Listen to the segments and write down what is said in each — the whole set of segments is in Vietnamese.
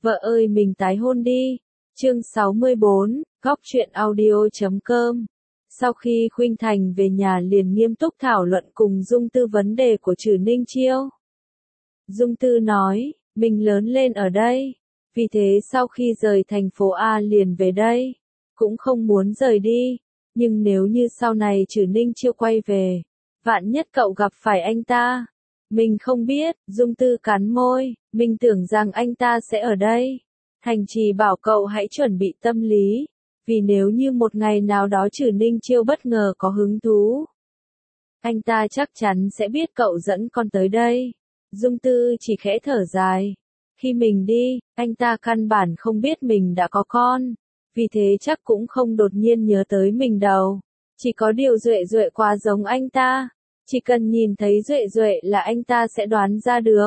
Vợ ơi mình tái hôn đi. Chương 64, Góc truyện audio.com. Sau khi Khuynh Thành về nhà liền nghiêm túc thảo luận cùng Dung Tư vấn đề của Trử Ninh Chiêu. Dung Tư nói, mình lớn lên ở đây, vì thế sau khi rời thành phố A liền về đây, cũng không muốn rời đi, nhưng nếu như sau này Trử Ninh Chiêu quay về, vạn nhất cậu gặp phải anh ta. Mình không biết, Dung Tư cắn môi, mình tưởng rằng anh ta sẽ ở đây. Thành Trì bảo cậu hãy chuẩn bị tâm lý, vì nếu như một ngày nào đó Trử Ninh Chiêu bất ngờ có hứng thú, anh ta chắc chắn sẽ biết cậu dẫn con tới đây. Dung Tư chỉ khẽ thở dài. Khi mình đi, anh ta căn bản không biết mình đã có con, vì thế chắc cũng không đột nhiên nhớ tới mình đâu. Chỉ có điều Duệ Duệ quá giống anh ta. Chỉ cần nhìn thấy Duệ Duệ là anh ta sẽ đoán ra được.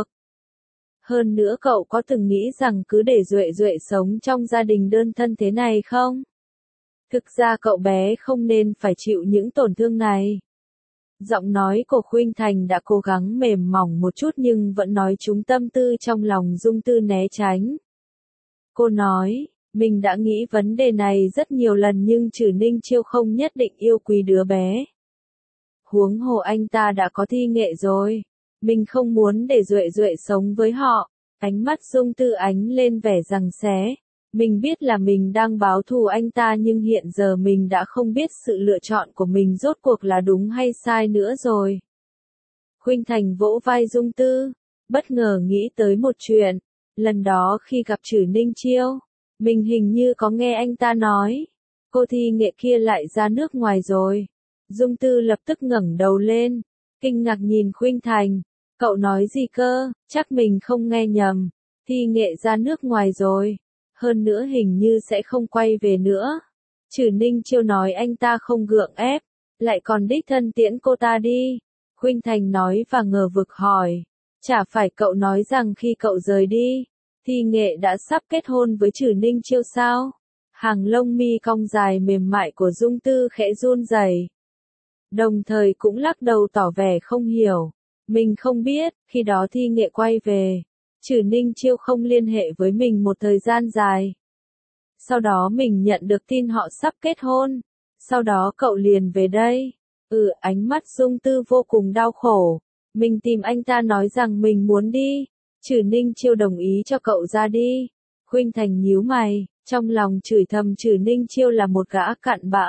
Hơn nữa cậu có từng nghĩ rằng cứ để Duệ Duệ sống trong gia đình đơn thân thế này không? Thực ra cậu bé không nên phải chịu những tổn thương này. Giọng nói của Khuynh Thành đã cố gắng mềm mỏng một chút nhưng vẫn nói trúng tâm tư trong lòng Dung Tư né tránh. Cô nói, mình đã nghĩ vấn đề này rất nhiều lần nhưng Trử Ninh Chiêu không nhất định yêu quý đứa bé. Huống hồ anh ta đã có thi nghệ rồi. Mình không muốn để Duệ Duệ sống với họ. Ánh mắt Dung Tư ánh lên vẻ giằng xé. Mình biết là mình đang báo thù anh ta nhưng hiện giờ mình đã không biết sự lựa chọn của mình rốt cuộc là đúng hay sai nữa rồi. Khuynh Thành vỗ vai Dung Tư, bất ngờ nghĩ tới một chuyện. Lần đó khi gặp Trử Ninh Chiêu, mình hình như có nghe anh ta nói, cô thi nghệ kia lại ra nước ngoài rồi. Dung Tư lập tức ngẩng đầu lên, kinh ngạc nhìn Khuynh Thành. Cậu nói gì cơ, chắc mình không nghe nhầm. Thi nghệ ra nước ngoài rồi. Hơn nữa hình như sẽ không quay về nữa. Trử Ninh Chiêu nói anh ta không gượng ép, lại còn đích thân tiễn cô ta đi. Khuynh Thành nói và ngờ vực hỏi. Chả phải cậu nói rằng khi cậu rời đi, Thi nghệ đã sắp kết hôn với Trử Ninh Chiêu sao? Hàng lông mi cong dài mềm mại của Dung Tư khẽ run rẩy. Đồng thời cũng lắc đầu tỏ vẻ không hiểu. Mình không biết, khi đó Thi nghệ quay về, Trử Ninh Chiêu không liên hệ với mình một thời gian dài. Sau đó mình nhận được tin họ sắp kết hôn. Sau đó cậu liền về đây. Ánh mắt Dung Tư vô cùng đau khổ. Mình tìm anh ta nói rằng mình muốn đi. Trử Ninh Chiêu đồng ý cho cậu ra đi. Khuynh Thành nhíu mày, trong lòng chửi thầm Trử Ninh Chiêu là một gã cặn bã.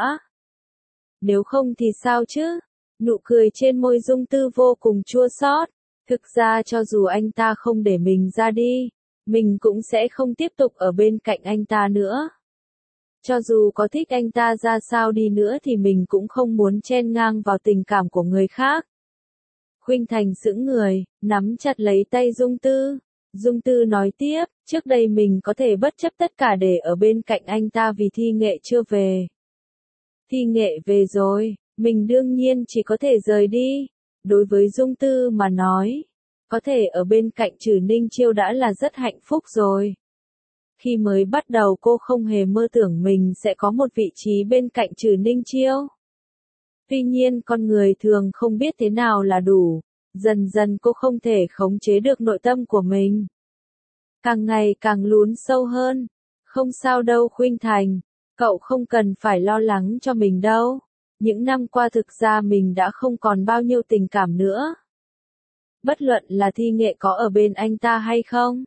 Nếu không thì sao chứ? Nụ cười trên môi Dung Tư vô cùng chua xót. Thực ra cho dù anh ta không để mình ra đi, mình cũng sẽ không tiếp tục ở bên cạnh anh ta nữa. Cho dù có thích anh ta ra sao đi nữa thì mình cũng không muốn chen ngang vào tình cảm của người khác. Khuynh Thành sững người, nắm chặt lấy tay Dung Tư. Dung Tư nói tiếp, trước đây mình có thể bất chấp tất cả để ở bên cạnh anh ta vì Thi nghệ chưa về. Thi nghệ về rồi, mình đương nhiên chỉ có thể rời đi. Đối với Dung Tư mà nói, có thể ở bên cạnh Trử Ninh Chiêu đã là rất hạnh phúc rồi. Khi mới bắt đầu cô không hề mơ tưởng mình sẽ có một vị trí bên cạnh Trử Ninh Chiêu. Tuy nhiên con người thường không biết thế nào là đủ, dần dần cô không thể khống chế được nội tâm của mình. Càng ngày càng lún sâu hơn. Không sao đâu Khuynh Thành, cậu không cần phải lo lắng cho mình đâu. Những năm qua thực ra mình đã không còn bao nhiêu tình cảm nữa. Bất luận là Thi nghệ có ở bên anh ta hay không.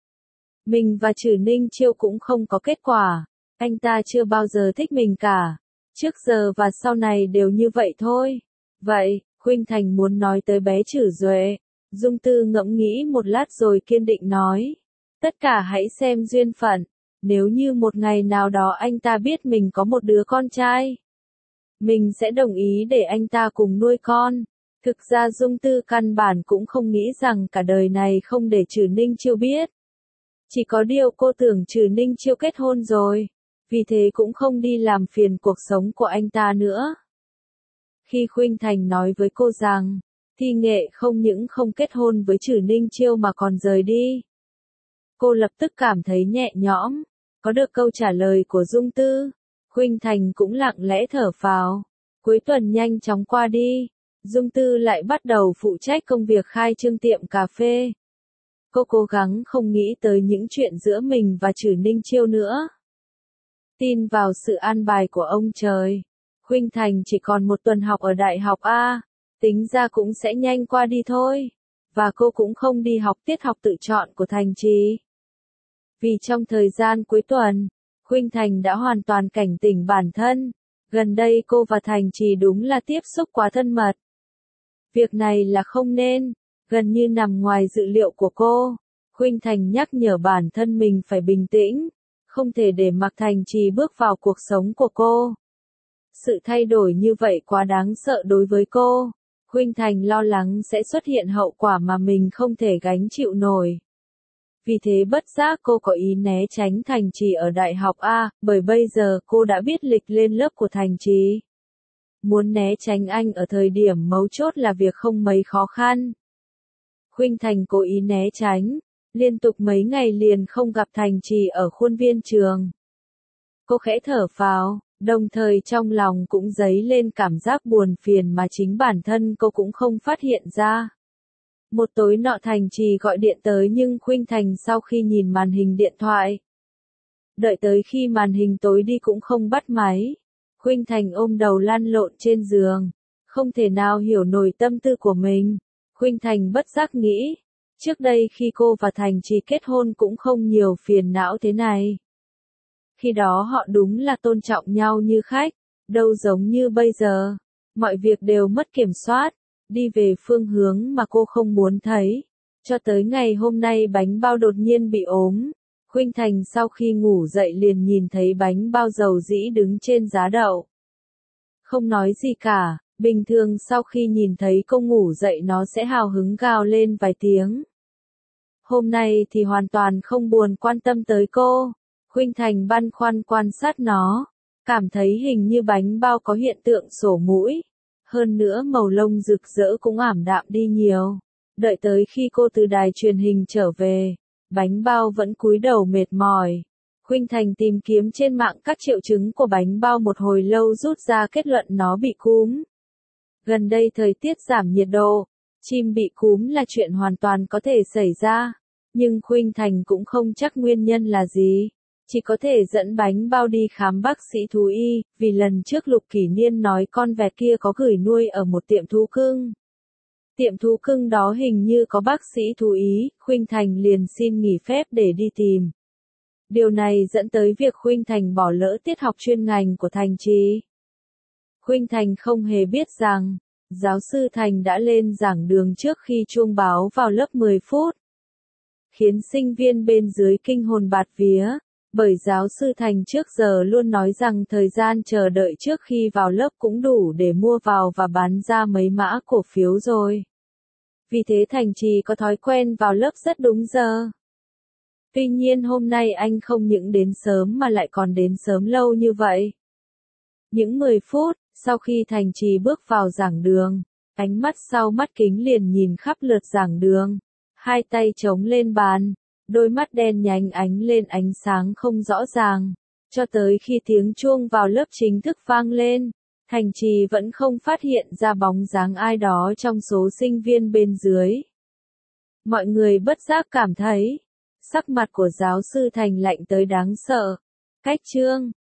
Mình và Trử Ninh Chiêu cũng không có kết quả. Anh ta chưa bao giờ thích mình cả. Trước giờ và sau này đều như vậy thôi. Vậy, Khuynh Thành muốn nói tới bé Trử Duệ. Dung Tư ngẫm nghĩ một lát rồi kiên định nói. Tất cả hãy xem duyên phận. Nếu như một ngày nào đó anh ta biết mình có một đứa con trai, mình sẽ đồng ý để anh ta cùng nuôi con. Thực ra Dung Tư căn bản cũng không nghĩ rằng cả đời này không để Trử Ninh Chiêu biết. Chỉ có điều cô tưởng Trử Ninh Chiêu kết hôn rồi, vì thế cũng không đi làm phiền cuộc sống của anh ta nữa. Khi Khuynh Thành nói với cô rằng, Thi nghệ không những không kết hôn với Trử Ninh Chiêu mà còn rời đi, cô lập tức cảm thấy nhẹ nhõm. Có được câu trả lời của Dung Tư, Khuynh Thành cũng lặng lẽ thở phào. Cuối tuần nhanh chóng qua đi, Dung Tư lại bắt đầu phụ trách công việc khai trương tiệm cà phê. Cô cố gắng không nghĩ tới những chuyện giữa mình và Trử Ninh Chiêu nữa. Tin vào sự an bài của ông trời. Khuynh Thành chỉ còn một tuần học ở đại học A, tính ra cũng sẽ nhanh qua đi thôi. Và cô cũng không đi học tiết học tự chọn của Thành Trì. Vì trong thời gian cuối tuần, Khuynh Thành đã hoàn toàn cảnh tỉnh bản thân. Gần đây cô và Thành Trì đúng là tiếp xúc quá thân mật. Việc này là không nên, gần như nằm ngoài dự liệu của cô. Khuynh Thành nhắc nhở bản thân mình phải bình tĩnh, không thể để mặc Thành Trì bước vào cuộc sống của cô. Sự thay đổi như vậy quá đáng sợ đối với cô. Khuynh Thành lo lắng sẽ xuất hiện hậu quả mà mình không thể gánh chịu nổi. Vì thế bất giác cô có ý né tránh Thành Trì ở đại học A, bởi bây giờ cô đã biết lịch lên lớp của Thành Trì. Muốn né tránh anh ở thời điểm mấu chốt là việc không mấy khó khăn. Khuynh Thành cố ý né tránh, liên tục mấy ngày liền không gặp Thành Trì ở khuôn viên trường. Cô khẽ thở phào, đồng thời trong lòng cũng dấy lên cảm giác buồn phiền mà chính bản thân cô cũng không phát hiện ra. Một tối nọ Thành Trì gọi điện tới nhưng Khuynh Thành sau khi nhìn màn hình điện thoại, đợi tới khi màn hình tối đi cũng không bắt máy. Khuynh Thành ôm đầu lăn lộn trên giường, không thể nào hiểu nổi tâm tư của mình. Khuynh Thành bất giác nghĩ, trước đây khi cô và Thành Trì kết hôn cũng không nhiều phiền não thế này. Khi đó họ đúng là tôn trọng nhau như khách, đâu giống như bây giờ. Mọi việc đều mất kiểm soát, đi về phương hướng mà cô không muốn thấy. Cho tới ngày hôm nay Bánh Bao đột nhiên bị ốm. Khuynh Thành sau khi ngủ dậy liền nhìn thấy Bánh Bao dầu dĩ đứng trên giá đậu. Không nói gì cả, bình thường sau khi nhìn thấy cô ngủ dậy nó sẽ hào hứng gào lên vài tiếng. Hôm nay thì hoàn toàn không buồn quan tâm tới cô. Khuynh Thành băn khoăn quan sát nó, cảm thấy hình như Bánh Bao có hiện tượng sổ mũi. Hơn nữa màu lông rực rỡ cũng ảm đạm đi nhiều. Đợi tới khi cô từ đài truyền hình trở về, Bánh Bao vẫn cúi đầu mệt mỏi. Khuynh Thành tìm kiếm trên mạng các triệu chứng của Bánh Bao một hồi lâu rút ra kết luận nó bị cúm. Gần đây thời tiết giảm nhiệt độ, chim bị cúm là chuyện hoàn toàn có thể xảy ra. Nhưng Khuynh Thành cũng không chắc nguyên nhân là gì. Chỉ có thể dẫn Bánh Bao đi khám bác sĩ thú y, vì lần trước Lục Kỷ Niên nói con vẹt kia có gửi nuôi ở một tiệm thú cưng. Tiệm thú cưng đó hình như có bác sĩ thú y, Khuynh Thành liền xin nghỉ phép để đi tìm. Điều này dẫn tới việc Khuynh Thành bỏ lỡ tiết học chuyên ngành của Thành Trì. Khuynh Thành không hề biết rằng, giáo sư Thành đã lên giảng đường trước khi chuông báo vào lớp 10 phút. Khiến sinh viên bên dưới kinh hồn bạt vía. Bởi giáo sư Thành trước giờ luôn nói rằng thời gian chờ đợi trước khi vào lớp cũng đủ để mua vào và bán ra mấy mã cổ phiếu rồi. Vì thế Thành Trì có thói quen vào lớp rất đúng giờ. Tuy nhiên hôm nay anh không những đến sớm mà lại còn đến sớm lâu như vậy. Những 10 phút, sau khi Thành Trì bước vào giảng đường, ánh mắt sau mắt kính liền nhìn khắp lượt giảng đường. Hai tay chống lên bàn. Đôi mắt đen nhánh ánh lên ánh sáng không rõ ràng, cho tới khi tiếng chuông vào lớp chính thức vang lên, Thành Trì vẫn không phát hiện ra bóng dáng ai đó trong số sinh viên bên dưới. Mọi người bất giác cảm thấy, sắc mặt của giáo sư Thành lạnh tới đáng sợ. Cách chương